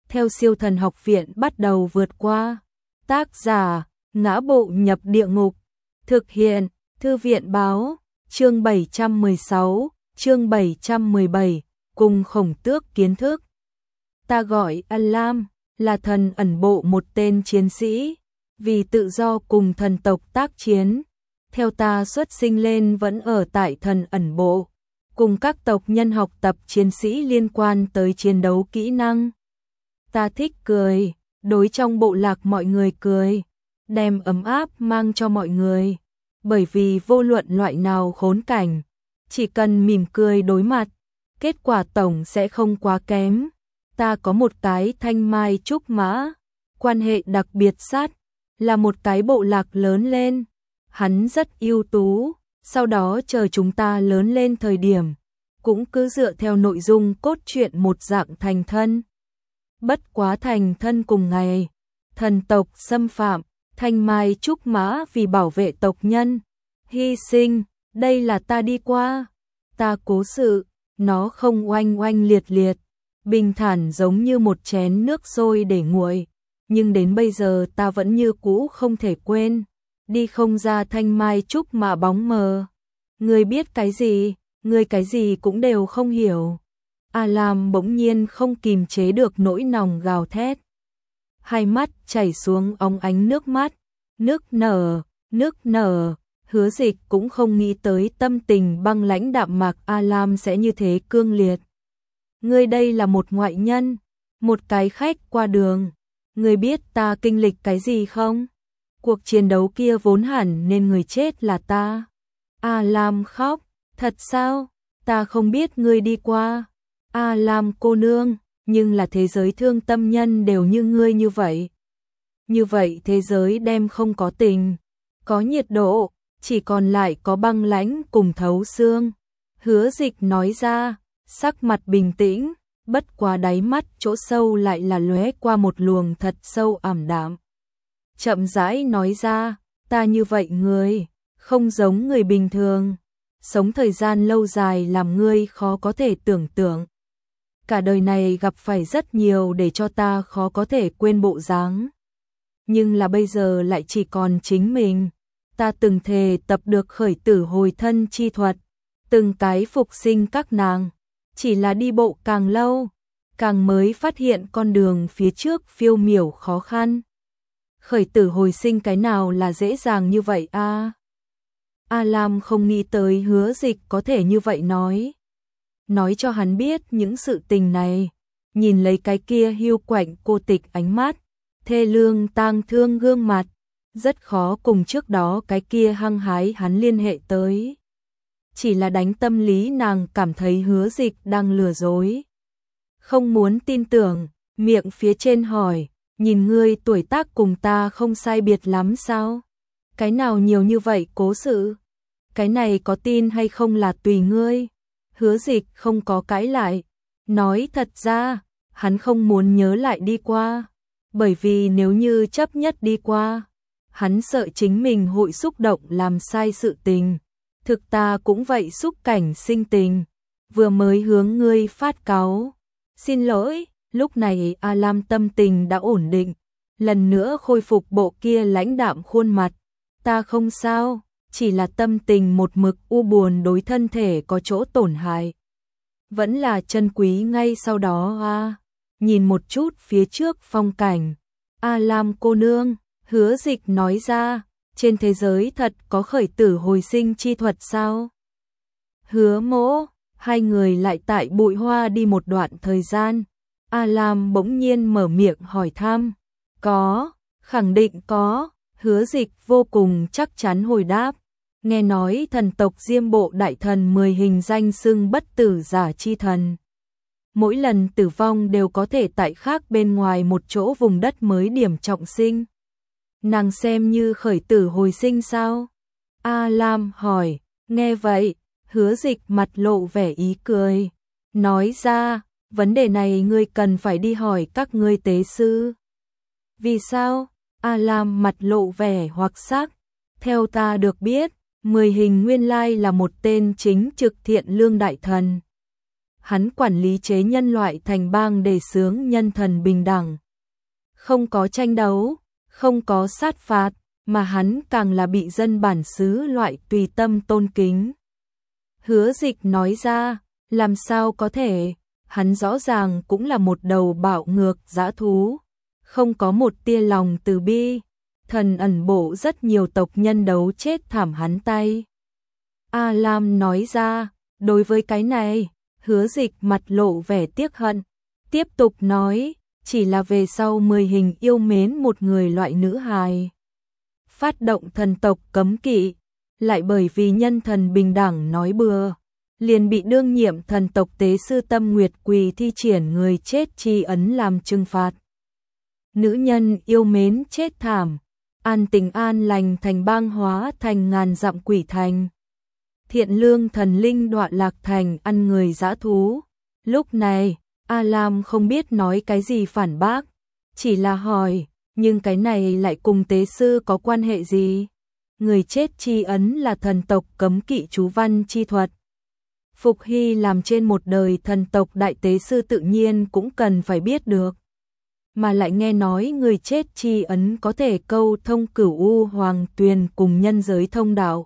theo Siêu Thần Học Viện bắt đầu vượt qua. Tác giả: Ngã Bộ Nhập Địa Ngục. Thực hiện: Thư viện báo. Chương 716, chương 717, cùng Khổng Tước kiến thức. Ta gọi A-Lam, là thần ẩn bộ, một tên chiến sĩ, vì tự do cùng thần tộc tác chiến. Theo ta xuất sinh lên vẫn ở tại thần ẩn bộ, cùng các tộc nhân học tập chiến sĩ liên quan tới chiến đấu kỹ năng. Ta thích cười, đối trong bộ lạc mọi người cười, đem ấm áp mang cho mọi người. Bởi vì vô luận loại nào khốn cảnh, chỉ cần mỉm cười đối mặt, kết quả tổng sẽ không quá kém. Ta có một cái thanh mai trúc mã, quan hệ đặc biệt sát, là một cái bộ lạc lớn lên. Hắn rất ưu tú, sau đó chờ chúng ta lớn lên thời điểm, cũng cứ dựa theo nội dung cốt truyện một dạng thành thân. Bất quá thành thân cùng ngày, thần tộc xâm phạm, thanh mai trúc mã vì bảo vệ tộc nhân, hy sinh. Đây là ta đi qua, ta cố sự, nó không oanh oanh liệt liệt, bình thản giống như một chén nước sôi để nguội, nhưng đến bây giờ ta vẫn như cũ không thể quên. Đi không ra thanh mai trúc mà bóng mờ. Ngươi biết cái gì, ngươi cái gì cũng đều không hiểu. A-Lam bỗng nhiên không kìm chế được nỗi lòng gào thét. Hai mắt chảy xuống óng ánh nước mắt, nước nở. Hứa Dịch cũng không nghĩ tới tâm tình băng lãnh đạm mạc A-Lam sẽ như thế cương liệt. Ngươi đây là một ngoại nhân, một cái khách qua đường. Ngươi biết ta kinh lịch cái gì không? Cuộc chiến đấu kia vốn hẳn nên người chết là ta. A-Lam khóc. Thật sao? Ta không biết ngươi đi qua. A-Lam cô nương, nhưng là thế giới thương tâm nhân đều như ngươi như vậy. Như vậy thế giới đem không có tình, có nhiệt độ, chỉ còn lại có băng lãnh cùng thấu xương. Hứa Dịch nói ra, sắc mặt bình tĩnh, bất quá đáy mắt chỗ sâu lại là lóe qua một luồng thật sâu ảm đạm. Chậm rãi nói ra, ta như vậy người, không giống người bình thường, sống thời gian lâu dài làm ngươi khó có thể tưởng tượng. Cả đời này gặp phải rất nhiều để cho ta khó có thể quên bộ dáng. Nhưng là bây giờ lại chỉ còn chính mình. Ta từng thề tập được khởi tử hồi thân chi thuật, từng cái phục sinh các nàng, chỉ là đi bộ càng lâu, càng mới phát hiện con đường phía trước phiêu miểu khó khăn. Khởi tử hồi sinh cái nào là dễ dàng như vậy a? A-Lam không nghĩ tới Hứa Dịch có thể như vậy nói cho hắn biết những sự tình này, nhìn lấy cái kia hiu quạnh cô tịch ánh mắt, thê lương tang thương gương mặt, rất khó cùng trước đó cái kia hăng hái hắn liên hệ tới. Chỉ là đánh tâm lý nàng cảm thấy Hứa Dịch đang lừa dối. Không muốn tin tưởng, miệng phía trên hỏi, nhìn ngươi tuổi tác cùng ta không sai biệt lắm sao? Cái nào nhiều như vậy cố sự? Cái này có tin hay không là tùy ngươi. Hứa Dịch không có cãi lại, nói thật ra, hắn không muốn nhớ lại đi qua, bởi vì nếu như chấp nhất đi qua, hắn sợ chính mình hội xúc động làm sai sự tình. Thực ta cũng vậy xúc cảnh sinh tình, vừa mới hướng ngươi phát cáu. Xin lỗi. Lúc này A-Lam tâm tình đã ổn định, lần nữa khôi phục bộ kia lãnh đạm khuôn mặt. Ta không sao, chỉ là tâm tình một mực u buồn, đối thân thể có chỗ tổn hại. Vẫn là chân quý ngay sau đó a. Nhìn một chút phía trước phong cảnh. A-Lam cô nương, Hứa Dịch nói ra, trên thế giới thật có khởi tử hồi sinh chi thuật sao? Hứa Mỗ, hai người lại tại bụi hoa đi một đoạn thời gian. A-Lam bỗng nhiên mở miệng hỏi thăm. Có, khẳng định có. Hứa Dịch vô cùng chắc chắn hồi đáp. Nghe nói thần tộc Diêm Bộ đại thần 10 hình danh xưng bất tử giả chi thần. Mỗi lần tử vong đều có thể tại khác bên ngoài một chỗ vùng đất mới điểm trọng sinh. Nàng xem như khởi tử hồi sinh sao? A-Lam hỏi. Nghe vậy, Hứa Dịch mặt lộ vẻ ý cười, nói ra, vấn đề này ngươi cần phải đi hỏi các ngươi tế sư. Vì sao? A-Lam mặt lộ vẻ hoặc sắc. Theo ta được biết, 10 hình nguyên lai là một tên chính trực thiện lương đại thần. hắn quản lý chế nhân loại thành bang để xướng nhân thần bình đẳng. Không có tranh đấu, không có sát phạt, mà hắn càng là bị dân bản xứ loại tùy tâm tôn kính. Hứa Dịch nói ra, làm sao có thể, hắn rõ ràng cũng là một đầu bạo ngược dã thú, không có một tia lòng từ bi, thần ẩn bộ rất nhiều tộc nhân đấu chết thảm hắn tay. A Lam nói ra, đối với cái này, Hứa Dịch mặt lộ vẻ tiếc hận, tiếp tục nói, chỉ là về sau 10 hình yêu mến một người loại nữ hài. Phát động thần tộc cấm kỵ, lại bởi vì nhân thần bình đẳng nói bừa, liền bị đương nhiệm thần tộc tế sư Tâm Nguyệt Quỳ thi triển người chết tri ấn làm trừng phạt. Nữ nhân yêu mến chết thảm, an tình an lành thành bang hóa thành ngàn dặm quỷ thành. Thiện lương thần linh đọa lạc thành ăn người dã thú. Lúc này, A Lam không biết nói cái gì phản bác, chỉ là hỏi, nhưng cái này lại cùng tế sư có quan hệ gì? Người chết chi ấn là thần tộc cấm kỵ chú văn chi thuật. Phục Hy làm trên một đời thần tộc đại tế sư tự nhiên cũng cần phải biết được. Mà lại nghe nói người chết chi ấn có thể câu thông Cửu U Hoàng Tuyền cùng nhân giới thông đạo.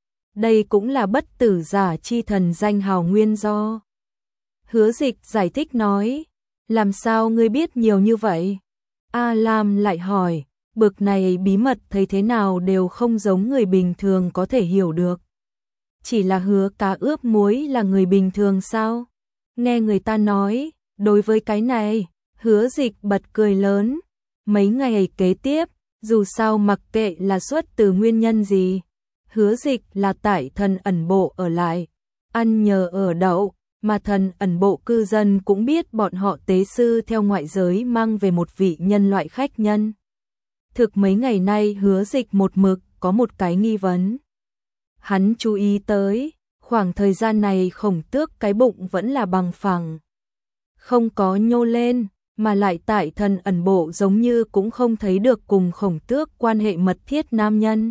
Đây cũng là bất tử giả chi thần danh hào nguyên do. Hứa Dịch giải thích nói, làm sao ngươi biết nhiều như vậy? A Lam lại hỏi, bực này bí mật thấy thế nào đều không giống người bình thường có thể hiểu được. Chỉ là Hứa cá ướp muối là người bình thường sao? Nghe người ta nói, đối với cái này, Hứa Dịch bật cười lớn. Mấy ngày kế tiếp, dù sao mặc kệ là xuất từ nguyên nhân gì, Hứa Dịch là tại thần ẩn bộ ở lại, ăn nhờ ở đậu, mà thần ẩn bộ cư dân cũng biết bọn họ tế sư theo ngoại giới mang về một vị nhân loại khách nhân. Thực mấy ngày nay Hứa Dịch một mực có một cái nghi vấn. Hắn chú ý tới, khoảng thời gian này Khổng Tước cái bụng vẫn là bằng phẳng, không có nhô lên, mà lại tại thần ẩn bộ giống như cũng không thấy được cùng Khổng Tước quan hệ mật thiết nam nhân.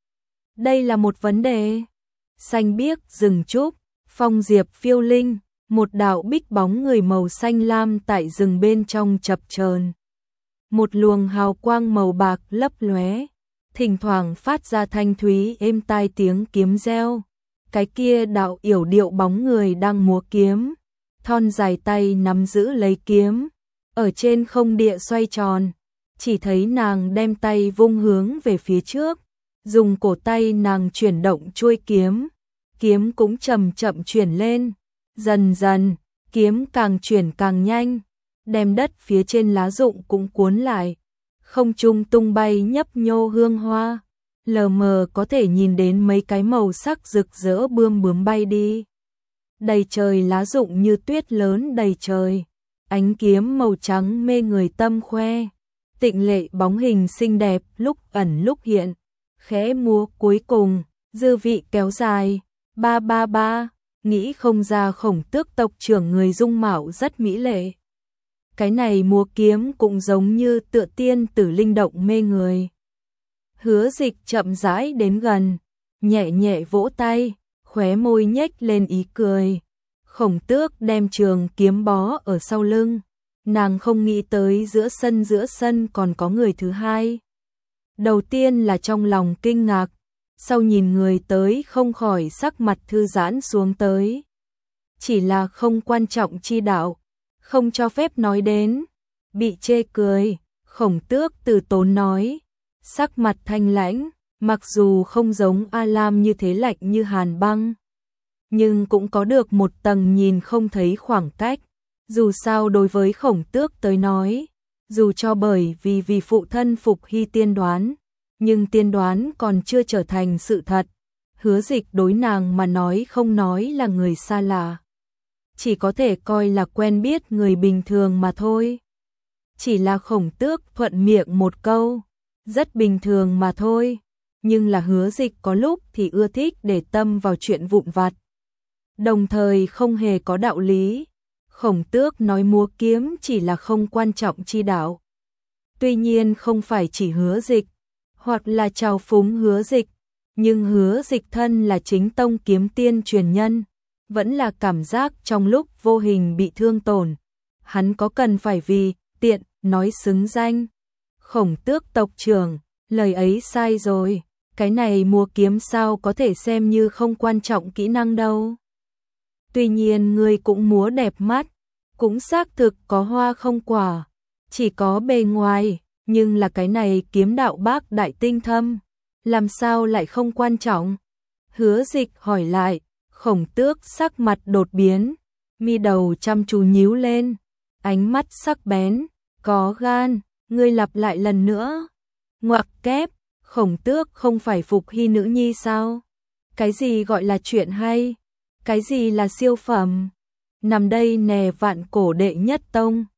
Đây là một vấn đề. Xanh biếc rừng trúc, phong diệp phiêu linh, một đạo bích bóng người màu xanh lam tại rừng bên trong chập chờn. Một luồng hào quang màu bạc lấp lóe, thỉnh thoảng phát ra thanh thúy êm tai tiếng kiếm reo. Cái kia đạo yểu điệu bóng người đang múa kiếm, thon dài tay nắm giữ lấy kiếm, ở trên không địa xoay tròn, chỉ thấy nàng đem tay vung hướng về phía trước, dùng cổ tay nàng chuyển động chuôi kiếm, kiếm cũng chậm chậm chuyển lên, dần dần, kiếm càng chuyển càng nhanh, đem đất phía trên lá rụng cũng cuốn lại, không trung tung bay nhấp nhô hương hoa, lờ mờ có thể nhìn đến mấy cái màu sắc rực rỡ bươm bướm bay đi. Đầy trời lá rụng như tuyết lớn đầy trời, ánh kiếm màu trắng mê người tâm khoe, tịnh lệ bóng hình xinh đẹp lúc ẩn lúc hiện, khẽ múa cuối cùng, dư vị kéo dài, ba ba ba, nghĩ không ra Khổng Tước tộc trưởng người dung mạo rất mỹ lệ. Cái này múa kiếm cũng giống như tựa tiên tử linh động mê người. Hứa Dịch chậm rãi đến gần, nhẹ nhẹ vỗ tay, khóe môi nhếch lên ý cười. Khổng Tước đem trường kiếm bó ở sau lưng, nàng không nghĩ tới giữa sân còn có người thứ hai. Đầu tiên là trong lòng kinh ngạc, sau nhìn người tới không khỏi sắc mặt thư giãn xuống tới. Chỉ là không quan trọng chi đạo, không cho phép nói đến. Bị chê cười, Khổng Tước từ tốn nói, sắc mặt thanh lãnh, mặc dù không giống A Lam như thế lạnh như hàn băng, nhưng cũng có được một tầng nhìn không thấy khoảng cách. Dù sao đối với Khổng Tước tới nói, dù cho bởi vì phụ thân Phục Hy tiên đoán, nhưng tiên đoán còn chưa trở thành sự thật. Hứa Dịch đối nàng mà nói không nói là người xa lạ, chỉ có thể coi là quen biết người bình thường mà thôi. Chỉ là Khổng Tước thuận miệng một câu, rất bình thường mà thôi, nhưng là Hứa Dịch có lúc thì ưa thích để tâm vào chuyện vụn vặt, đồng thời không hề có đạo lý. Khổng Tước nói múa kiếm chỉ là không quan trọng chi đạo. Tuy nhiên không phải chỉ Hứa Dịch, hoặc là trào phúng Hứa Dịch, nhưng Hứa Dịch thân là chính tông kiếm tiên truyền nhân, vẫn là cảm giác trong lúc vô hình bị thương tổn. Hắn có cần phải vì tiện nói xứng danh Khổng Tước tộc trưởng, lời ấy sai rồi, cái này múa kiếm sao có thể xem như không quan trọng kỹ năng đâu. Tuy nhiên ngươi cũng múa đẹp mắt, cũng xác thực có hoa không quả, chỉ có bề ngoài, nhưng là cái này kiếm đạo bác đại tinh thâm, làm sao lại không quan trọng? Hứa Dịch hỏi lại, Khổng Tước sắc mặt đột biến, mi đầu chăm chú nhíu lên, ánh mắt sắc bén, có gan, ngươi lặp lại lần nữa. Ngoặc kép, Khổng Tước không phải Phục Hy nữ nhi sao? Cái gì gọi là chuyện hay? Cái gì là siêu phẩm? Nằm đây nè vạn cổ đệ nhất tông.